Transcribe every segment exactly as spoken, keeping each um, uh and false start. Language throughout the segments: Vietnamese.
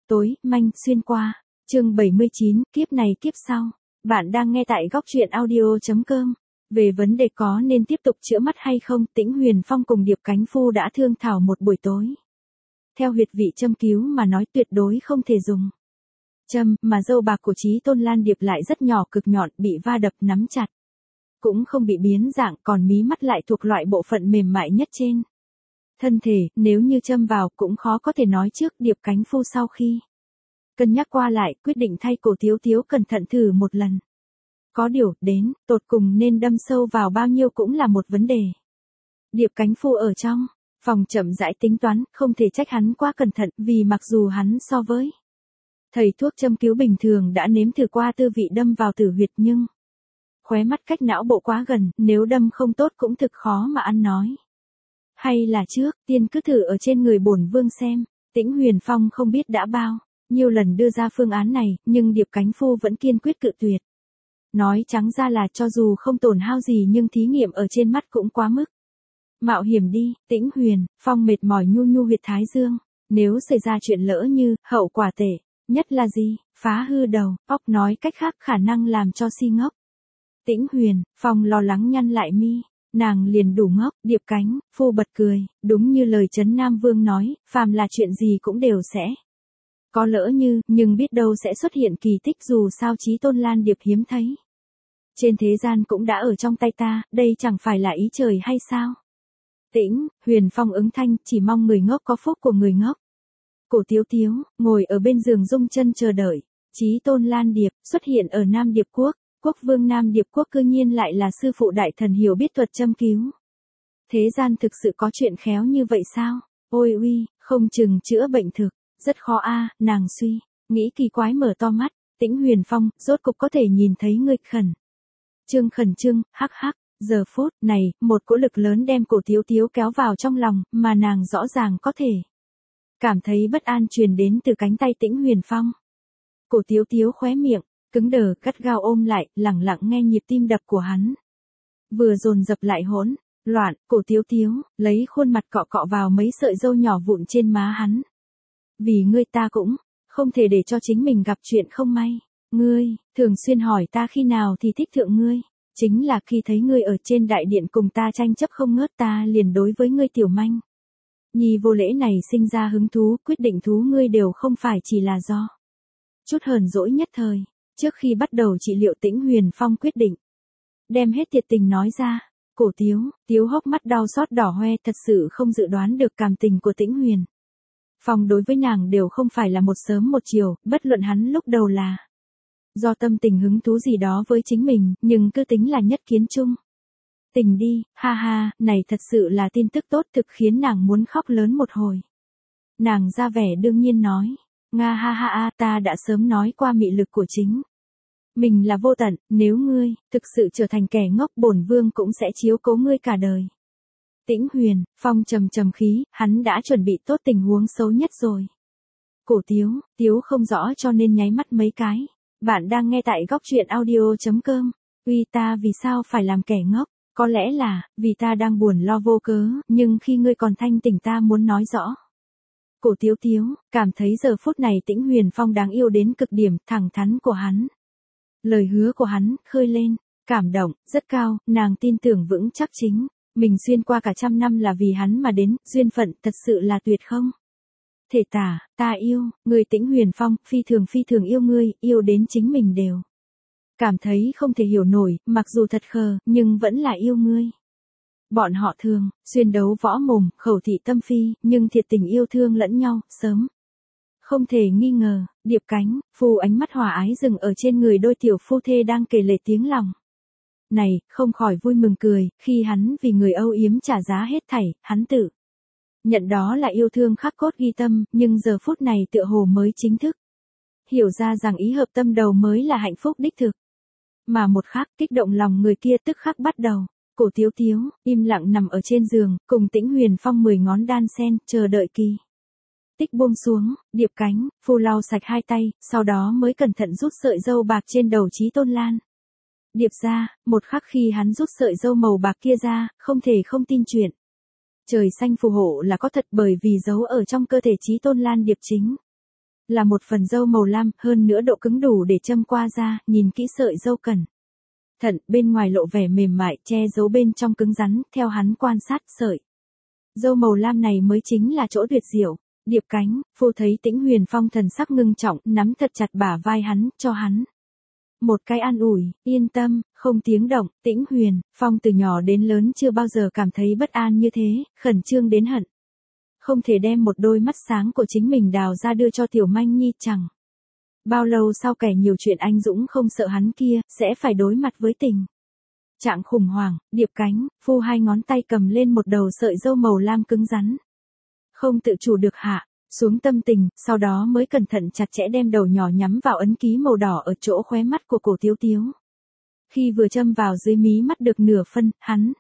tối, manh, xuyên qua. Chương bảy mươi chín, kiếp này kiếp sau. Bạn đang nghe tại góc truyện audio.com. Về vấn đề có nên tiếp tục chữa mắt hay không, Tĩnh Huyền Phong cùng Điệp Cánh Phu đã thương thảo một buổi tối. Theo huyệt vị châm cứu mà nói tuyệt đối không thể dùng. Châm, mà dâu bạc của Chí Tôn Lan Điệp lại rất nhỏ cực nhọn, bị va đập nắm chặt. Cũng không bị biến dạng, còn mí mắt lại thuộc loại bộ phận mềm mại nhất trên thân thể, nếu như châm vào cũng khó có thể nói trước. Điệp Cánh Phu sau khi cân nhắc qua lại, quyết định thay Cổ Tiếu Tiếu cẩn thận thử một lần. Có điều, đến, tột cùng nên đâm sâu vào bao nhiêu cũng là một vấn đề. Điệp Cánh Phu ở trong phòng chậm rãi tính toán, không thể trách hắn quá cẩn thận, vì mặc dù hắn so với thầy thuốc châm cứu bình thường đã nếm thử qua tư vị đâm vào tử huyệt, nhưng khóe mắt cách não bộ quá gần, nếu đâm không tốt cũng thực khó mà ăn nói. Hay là trước tiên cứ thử ở trên người bổn vương xem. Tĩnh Huyền Phong không biết đã bao nhiêu lần đưa ra phương án này, nhưng Điệp Cánh Phu vẫn kiên quyết cự tuyệt. Nói trắng ra là cho dù không tổn hao gì nhưng thí nghiệm ở trên mắt cũng quá mức mạo hiểm đi. Tĩnh Huyền Phong mệt mỏi nhu nhu huyệt thái dương. Nếu xảy ra chuyện lỡ như, hậu quả tệ nhất là gì? Phá hư đầu, óc, nói cách khác khả năng làm cho si ngốc. Tĩnh Huyền Phong lo lắng nhăn lại mi. Nàng liền đủ ngốc. Điệp Cánh Phu bật cười, đúng như lời Trấn Nam Vương nói, phàm là chuyện gì cũng đều sẽ có lỡ như, nhưng biết đâu sẽ xuất hiện kỳ tích, dù sao Chí Tôn Lan Điệp hiếm thấy trên thế gian cũng đã ở trong tay ta, đây chẳng phải là ý trời hay sao? Tĩnh Huyền Phong ứng thanh, chỉ mong người ngốc có phúc của người ngốc. Cổ Tiếu Tiếu ngồi ở bên giường rung chân chờ đợi. Chí Tôn Lan Điệp xuất hiện ở Nam Điệp Quốc. Quốc vương Nam Điệp Quốc cư nhiên lại là sư phụ đại thần hiểu biết thuật châm cứu. Thế gian thực sự có chuyện khéo như vậy sao? Ôi uy, không chừng chữa bệnh thực rất khó a. Nàng suy nghĩ kỳ quái mở to mắt. Tĩnh Huyền Phong, rốt cục có thể nhìn thấy ngươi. Khẩn trương khẩn trương, hắc hắc. Giờ phút này, một cỗ lực lớn đem Cổ Tiếu Tiếu kéo vào trong lòng, mà nàng rõ ràng có thể cảm thấy bất an truyền đến từ cánh tay Tĩnh Huyền Phong. Cổ Tiếu Tiếu khóe miệng cứng đờ, gắt gao ôm lại, lẳng lặng nghe nhịp tim đập của hắn. Vừa dồn dập lại hỗn loạn. Cổ Tiếu Tiếu lấy khuôn mặt cọ cọ vào mấy sợi râu nhỏ vụn trên má hắn. Vì ngươi ta cũng không thể để cho chính mình gặp chuyện không may. Ngươi thường xuyên hỏi ta khi nào thì thích thượng ngươi, chính là khi thấy ngươi ở trên đại điện cùng ta tranh chấp không ngớt, ta liền đối với ngươi tiểu manh nhi vô lễ này sinh ra hứng thú. Quyết định thú ngươi đều không phải chỉ là do chút hờn dỗi nhất thời. Trước khi bắt đầu trị liệu, Tĩnh Huyền Phong quyết định đem hết thiệt tình nói ra. Cổ Tiếu Tiếu hốc mắt đau xót đỏ hoe, thật sự không dự đoán được cảm tình của Tĩnh Huyền Phong đối với nàng đều không phải là một sớm một chiều, bất luận hắn lúc đầu là do tâm tình hứng thú gì đó với chính mình, nhưng cứ tính là nhất kiến chung tình đi. Ha ha, này thật sự là tin tức tốt, thực khiến nàng muốn khóc lớn một hồi. Nàng ra vẻ đương nhiên nói, nga ha ha a, ta đã sớm nói qua mị lực của chính mình là vô tận, nếu ngươi thực sự trở thành kẻ ngốc, bổn vương cũng sẽ chiếu cố ngươi cả đời. Tĩnh Huyền Phong trầm trầm khí, hắn đã chuẩn bị tốt tình huống xấu nhất rồi. Cổ Tiếu Tiếu không rõ cho nên nháy mắt mấy cái. Bạn đang nghe tại góc truyện audio.com. Uy, ta vì sao phải làm kẻ ngốc? Có lẽ là vì ta đang buồn lo vô cớ, nhưng khi ngươi còn thanh tỉnh ta muốn nói rõ. Cổ Tiếu Tiếu cảm thấy giờ phút này Tĩnh Huyền Phong đáng yêu đến cực điểm, thẳng thắn của hắn, lời hứa của hắn, khơi lên cảm động rất cao. Nàng tin tưởng vững chắc chính mình xuyên qua cả trăm năm là vì hắn mà đến, duyên phận thật sự là tuyệt không thể tả. Ta yêu người Tĩnh Huyền Phong, phi thường phi thường yêu ngươi, yêu đến chính mình đều cảm thấy không thể hiểu nổi, mặc dù thật khờ, nhưng vẫn là yêu ngươi. Bọn họ thường xuyên đấu võ mồm, khẩu thị tâm phi, nhưng thiệt tình yêu thương lẫn nhau, sớm không thể nghi ngờ. Điệp Cánh Phu ánh mắt hòa ái dừng ở trên người đôi tiểu phu thê đang kể lể tiếng lòng này, không khỏi vui mừng cười, khi hắn vì người âu yếm trả giá hết thảy, hắn tự nhận đó là yêu thương khắc cốt ghi tâm, nhưng giờ phút này tựa hồ mới chính thức hiểu ra rằng ý hợp tâm đầu mới là hạnh phúc đích thực. Mà một khắc, kích động lòng người kia tức khắc bắt đầu. Cổ Tiếu Tiếu im lặng nằm ở trên giường, cùng Tĩnh Huyền Phong mười ngón đan sen, chờ đợi kỳ tích buông xuống. Điệp Cánh Phu lau sạch hai tay, sau đó mới cẩn thận rút sợi râu bạc trên đầu Chí Tôn Lan Điệp ra. Một khắc khi hắn rút sợi râu màu bạc kia ra, không thể không tin chuyện trời xanh phù hộ là có thật, bởi vì giấu ở trong cơ thể Chí Tôn Lan Điệp chính là một phần dâu màu lam, hơn nữa độ cứng đủ để châm qua da, nhìn kỹ sợi dâu cẩn thận, bên ngoài lộ vẻ mềm mại, che giấu bên trong cứng rắn, theo hắn quan sát sợi dâu màu lam này mới chính là chỗ tuyệt diệu. Điệp Cánh, Phu thấy Tĩnh Huyền Phong thần sắc ngưng trọng, nắm thật chặt bả vai hắn, cho hắn một cái an ủi, yên tâm, không tiếng động. Tĩnh Huyền Phong từ nhỏ đến lớn chưa bao giờ cảm thấy bất an như thế, khẩn trương đến hận không thể đem một đôi mắt sáng của chính mình đào ra đưa cho Tiểu Manh Nhi. Chẳng bao lâu sau, kẻ nhiều chuyện anh dũng không sợ hắn kia sẽ phải đối mặt với tình trạng khủng hoảng. Điệp Cánh, Phu hai ngón tay cầm lên một đầu sợi dâu màu lam cứng rắn, không tự chủ được hạ xuống tâm tình, sau đó mới cẩn thận chặt chẽ đem đầu nhỏ nhắm vào ấn ký màu đỏ ở chỗ khóe mắt của cổ Tiếu Tiếu. Khi vừa châm vào dưới mí mắt được nửa phân, hắn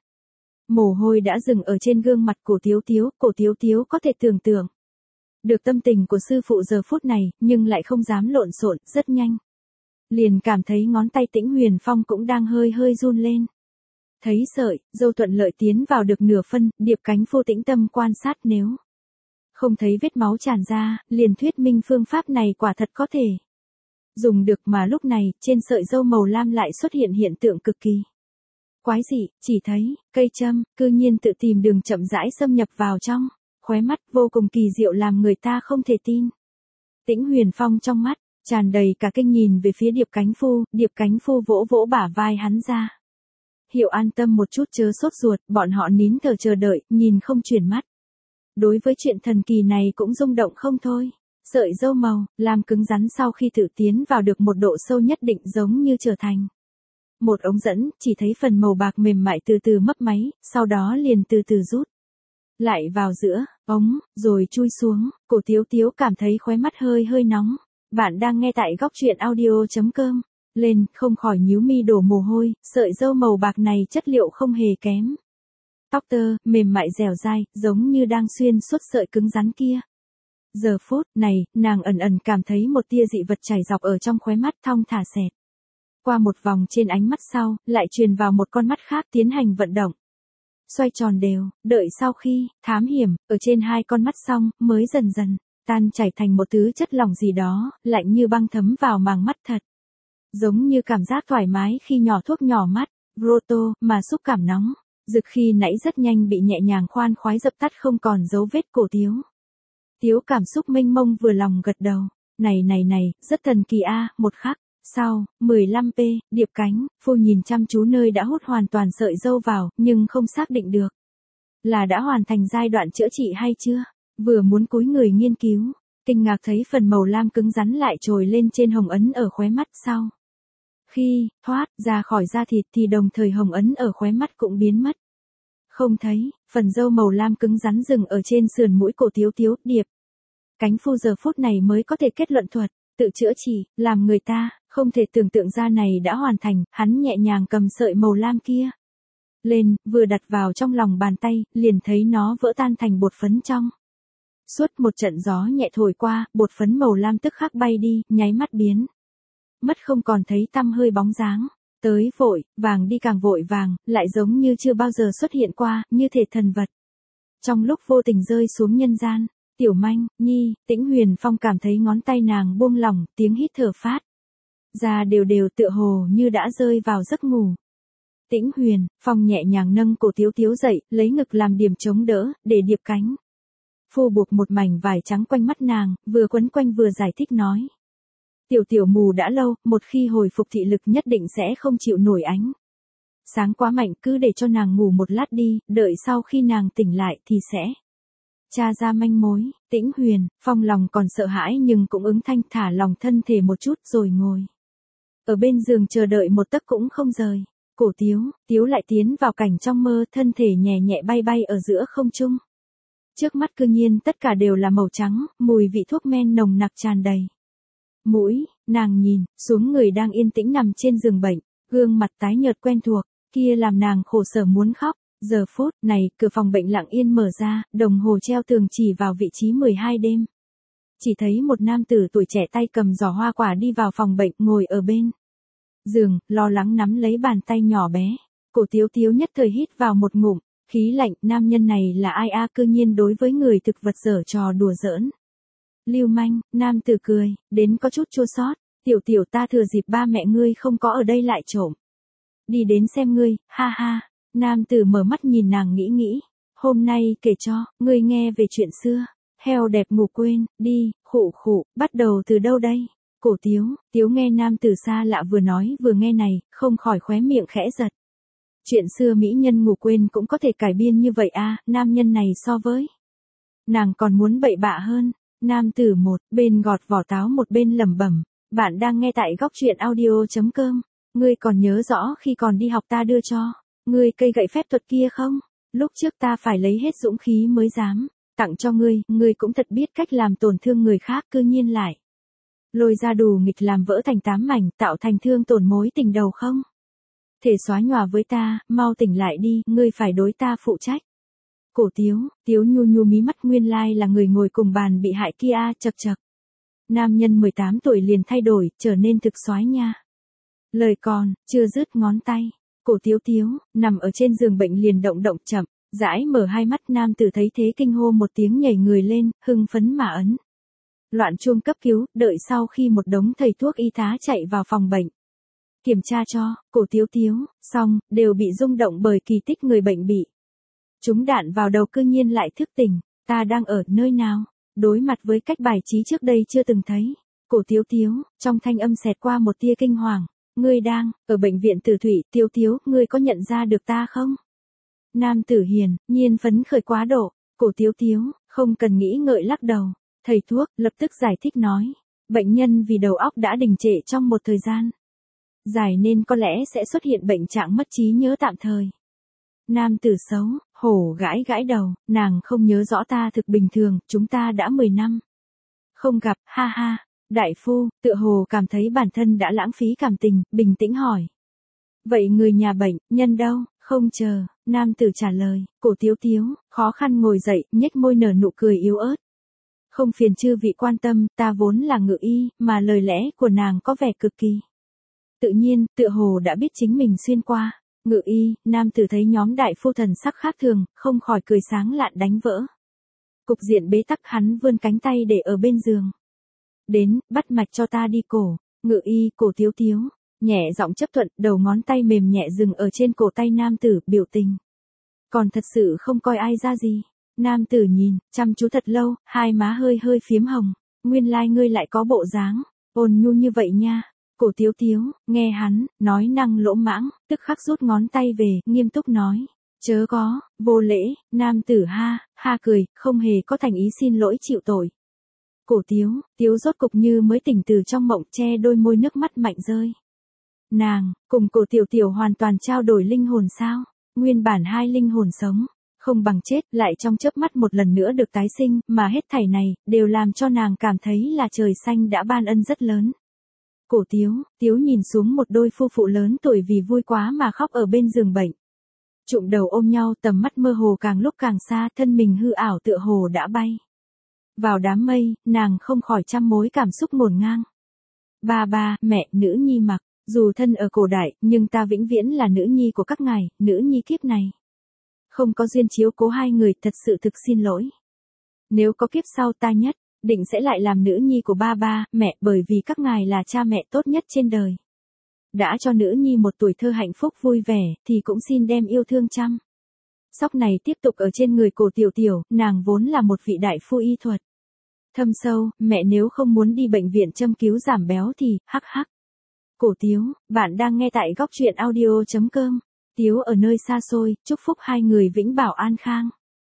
mồ hôi đã dừng ở trên gương mặt cổ Tiếu Tiếu. Cổ Tiếu Tiếu có thể tưởng tượng được tâm tình của sư phụ giờ phút này, nhưng lại không dám lộn xộn, rất nhanh liền cảm thấy ngón tay Tĩnh Huyền Phong cũng đang hơi hơi run lên. Thấy sợi dâu thuận lợi tiến vào được nửa phân, Điệp Cánh Phu tĩnh tâm quan sát, nếu không thấy vết máu tràn ra, liền thuyết minh phương pháp này quả thật có thể dùng được. Mà lúc này, trên sợi dâu màu lam lại xuất hiện hiện tượng cực kỳ quái dị, chỉ thấy cây châm cư nhiên tự tìm đường chậm rãi xâm nhập vào trong khóe mắt, vô cùng kỳ diệu, làm người ta không thể tin. Tĩnh Huyền Phong trong mắt tràn đầy cả kinh, nhìn về phía Điệp Cánh Phu. Điệp Cánh Phu vỗ vỗ bả vai hắn ra hiệu an tâm một chút, chớ sốt ruột. Bọn họ nín thở chờ đợi, nhìn không chuyển mắt. Đối với chuyện thần kỳ này cũng rung động không thôi. Sợi dâu màu lam cứng rắn sau khi tự tiến vào được một độ sâu nhất định, giống như trở thành một ống dẫn, chỉ thấy phần màu bạc mềm mại từ từ mấp máy, sau đó liền từ từ rút lại vào giữa ống, rồi chui xuống. Cổ Tiếu Tiếu cảm thấy khóe mắt hơi hơi nóng. Bạn đang nghe tại góc truyện audio.com. Lên, không khỏi nhíu mi đổ mồ hôi. Sợi dâu màu bạc này chất liệu không hề kém. Tóc tơ, mềm mại dẻo dai, giống như đang xuyên suốt sợi cứng rắn kia. Giờ phút này, nàng ẩn ẩn cảm thấy một tia dị vật chảy dọc ở trong khóe mắt, thong thả xẹt qua một vòng trên ánh mắt, sau lại truyền vào một con mắt khác, tiến hành vận động xoay tròn đều, đợi sau khi thám hiểm ở trên hai con mắt xong, mới dần dần tan chảy thành một thứ chất lỏng gì đó, lạnh như băng thấm vào màng mắt, thật giống như cảm giác thoải mái khi nhỏ thuốc nhỏ mắt. Roto, mà xúc cảm nóng rực khi nãy rất nhanh bị nhẹ nhàng khoan khoái dập tắt, không còn dấu vết. Cổ Tiếu Tiếu cảm xúc mênh mông, vừa lòng gật đầu. Này này này, rất thần kỳ a. Một khắc sau, mười lăm p, Điệp Cánh Phu nhìn chăm chú nơi đã hút hoàn toàn sợi dâu vào, nhưng không xác định được là đã hoàn thành giai đoạn chữa trị hay chưa. Vừa muốn cúi người nghiên cứu, kinh ngạc thấy phần màu lam cứng rắn lại trồi lên trên hồng ấn ở khóe mắt. Sau khi thoát ra khỏi da thịt thì đồng thời hồng ấn ở khóe mắt cũng biến mất không thấy. Phần dâu màu lam cứng rắn dừng ở trên sườn mũi cổ Tiếu Tiếu. Điệp Cánh Phu giờ phút này mới có thể kết luận thuật tự chữa trị, làm người ta không thể tưởng tượng ra này đã hoàn thành. Hắn nhẹ nhàng cầm sợi màu lam kia lên, vừa đặt vào trong lòng bàn tay, liền thấy nó vỡ tan thành bột phấn. Trong suốt một trận gió nhẹ thổi qua, bột phấn màu lam tức khắc bay đi, nháy mắt biến mất không còn thấy tăm hơi bóng dáng. Tới vội vàng đi càng vội vàng, lại giống như chưa bao giờ xuất hiện qua, như thể thần vật trong lúc vô tình rơi xuống nhân gian. Tiểu Manh Nhi, Tĩnh Huyền Phong cảm thấy ngón tay nàng buông lỏng, tiếng hít thở phát ra đều đều, tựa hồ như đã rơi vào giấc ngủ. Tĩnh Huyền Phong nhẹ nhàng nâng cổ Tiếu Tiếu dậy, lấy ngực làm điểm chống đỡ, để Điệp Cánh Phu buộc một mảnh vải trắng quanh mắt nàng, vừa quấn quanh vừa giải thích nói. Tiểu tiểu mù đã lâu, một khi hồi phục thị lực nhất định sẽ không chịu nổi ánh sáng quá mạnh, cứ để cho nàng ngủ một lát đi, đợi sau khi nàng tỉnh lại thì sẽ tra ra manh mối. Tĩnh Huyền Phong lòng còn sợ hãi nhưng cũng ứng thanh, thả lòng thân thể một chút rồi ngồi ở bên giường chờ đợi một tấc cũng không rời. Cổ Tiếu Tiếu lại tiến vào cảnh trong mơ, thân thể nhẹ nhẹ bay bay ở giữa không trung. Trước mắt cư nhiên tất cả đều là màu trắng, mùi vị thuốc men nồng nặc tràn đầy mũi. Nàng nhìn xuống người đang yên tĩnh nằm trên giường bệnh, gương mặt tái nhợt quen thuộc kia làm nàng khổ sở muốn khóc. Giờ phút này, cửa phòng bệnh lặng yên mở ra, đồng hồ treo tường chỉ vào vị trí mười hai đêm. Chỉ thấy một nam tử tuổi trẻ tay cầm giỏ hoa quả đi vào phòng bệnh, ngồi ở bên giường, lo lắng nắm lấy bàn tay nhỏ bé. Cổ Tiếu Tiếu nhất thời hít vào một ngụm khí lạnh. Nam nhân này là ai a, cư nhiên đối với người thực vật giở trò đùa giỡn. Lưu manh, nam tử cười, đến có chút chua xót. Tiểu tiểu ta thừa dịp ba mẹ ngươi không có ở đây lại trộm. Đi đến xem ngươi, ha ha. Nam tử mở mắt nhìn nàng nghĩ nghĩ. Hôm nay kể cho, ngươi nghe về chuyện xưa. Heo đẹp ngủ quên, đi, khụ khụ, bắt đầu từ đâu đây? Cổ Tiếu, Tiếu nghe nam tử xa lạ vừa nói vừa nghe này, không khỏi khóe miệng khẽ giật. Chuyện xưa mỹ nhân ngủ quên cũng có thể cải biên như vậy à, nam nhân này so với. Nàng còn muốn bậy bạ hơn. Nam tử một, bên gọt vỏ táo một bên lẩm bẩm. Bạn đang nghe tại góc truyện audio.com. Ngươi còn nhớ rõ khi còn đi học ta đưa cho. Ngươi cây gậy phép thuật kia không? Lúc trước ta phải lấy hết dũng khí mới dám. Tặng cho ngươi, ngươi cũng thật biết cách làm tổn thương người khác cư nhiên lại. Lôi ra đủ nghịch làm vỡ thành tám mảnh, tạo thành thương tổn mối tình đầu không? Thể xóa nhòa với ta, mau tỉnh lại đi, ngươi phải đối ta phụ trách. Cổ Tiếu, Tiếu nhu nhu mí mắt nguyên lai là người ngồi cùng bàn bị hại kia, chật chật. Nam nhân mười tám tuổi liền thay đổi, trở nên thực soái nha. Lời còn, chưa dứt ngón tay. Cổ Tiếu Tiếu, nằm ở trên giường bệnh liền động động chậm, rãi mở hai mắt nam tử thấy thế kinh hô một tiếng nhảy người lên, hưng phấn mà ấn. Loạn chuông cấp cứu, đợi sau khi một đống thầy thuốc y tá chạy vào phòng bệnh. Kiểm tra cho, Cổ Tiếu Tiếu, xong, đều bị rung động bởi kỳ tích người bệnh bị. Trúng đạn vào đầu cư nhiên lại thức tỉnh, ta đang ở nơi nào? Đối mặt với cách bài trí trước đây chưa từng thấy. Cổ Tiếu Tiếu, trong thanh âm xẹt qua một tia kinh hoàng. Ngươi đang, ở bệnh viện Tử Thủy, Tiếu Tiếu, ngươi có nhận ra được ta không? Nam tử hiền, nhiên phấn khởi quá độ. Cổ Tiếu Tiếu, không cần nghĩ ngợi lắc đầu. Thầy thuốc, lập tức giải thích nói. Bệnh nhân vì đầu óc đã đình trệ trong một thời gian dài nên có lẽ sẽ xuất hiện bệnh trạng mất trí nhớ tạm thời. Nam tử xấu, hổ gãi gãi đầu, nàng không nhớ rõ ta thực bình thường, chúng ta đã mười năm. Không gặp, ha ha. Đại phu, tựa hồ cảm thấy bản thân đã lãng phí cảm tình, bình tĩnh hỏi. Vậy người nhà bệnh, nhân đâu? Không chờ, nam tử trả lời. Cổ Tiếu Tiếu, khó khăn ngồi dậy, nhếch môi nở nụ cười yếu ớt. Không phiền chư vị quan tâm, ta vốn là ngự y, mà lời lẽ của nàng có vẻ cực kỳ tự nhiên, tựa hồ đã biết chính mình xuyên qua. Ngự y, nam tử thấy nhóm đại phu thần sắc khác thường, không khỏi cười sáng lạn đánh vỡ. Cục diện bế tắc hắn vươn cánh tay để ở bên giường. Đến, bắt mạch cho ta đi cổ. Ngự y, Cổ Tiếu Tiếu, nhẹ giọng chấp thuận, đầu ngón tay mềm nhẹ dừng ở trên cổ tay nam tử, biểu tình. Còn thật sự không coi ai ra gì. Nam tử nhìn, chăm chú thật lâu, hai má hơi hơi phiếm hồng. Nguyên lai like ngươi lại có bộ dáng ôn nhu như vậy nha. Cổ Tiếu Tiếu, nghe hắn, nói năng lỗ mãng, tức khắc rút ngón tay về, nghiêm túc nói. Chớ có, vô lễ, nam tử ha, ha cười, không hề có thành ý xin lỗi chịu tội. Cổ Tiếu, Tiếu rốt cục như mới tỉnh từ trong mộng, che đôi môi nước mắt mạnh rơi. Nàng, cùng Cổ Tiểu Tiểu hoàn toàn trao đổi linh hồn sao? Nguyên bản hai linh hồn sống, không bằng chết, lại trong chớp mắt một lần nữa được tái sinh, mà hết thảy này, đều làm cho nàng cảm thấy là trời xanh đã ban ân rất lớn. Cổ Tiếu, Tiếu nhìn xuống một đôi phu phụ lớn tuổi vì vui quá mà khóc ở bên giường bệnh. Trụm đầu ôm nhau, tầm mắt mơ hồ càng lúc càng xa, thân mình hư ảo tựa hồ đã bay vào đám mây, nàng không khỏi trăm mối cảm xúc ngổn ngang. Ba ba, mẹ, nữ nhi mặc, dù thân ở cổ đại, nhưng ta vĩnh viễn là nữ nhi của các ngài, nữ nhi kiếp này. Không có duyên chiếu cố hai người, thật sự thực xin lỗi. Nếu có kiếp sau ta nhất định sẽ lại làm nữ nhi của ba ba, mẹ, bởi vì các ngài là cha mẹ tốt nhất trên đời. Đã cho nữ nhi một tuổi thơ hạnh phúc vui vẻ, thì cũng xin đem yêu thương chăm sóc này tiếp tục ở trên người Cổ Tiểu Tiểu, nàng vốn là một vị đại phu y thuật thâm sâu, mẹ nếu không muốn đi bệnh viện châm cứu giảm béo thì, hắc hắc. Cổ Tiếu, bạn đang nghe tại góc truyện audio.com. Tiếu ở nơi xa xôi, chúc phúc hai người vĩnh bảo an khang.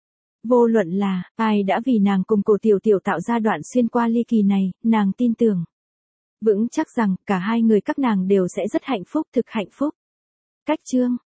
Vô luận là, ai đã vì nàng cùng Cổ Tiểu Tiểu tạo ra đoạn xuyên qua ly kỳ này, nàng tin tưởng vững chắc rằng, cả hai người các nàng đều sẽ rất hạnh phúc, thực hạnh phúc. Cách chương.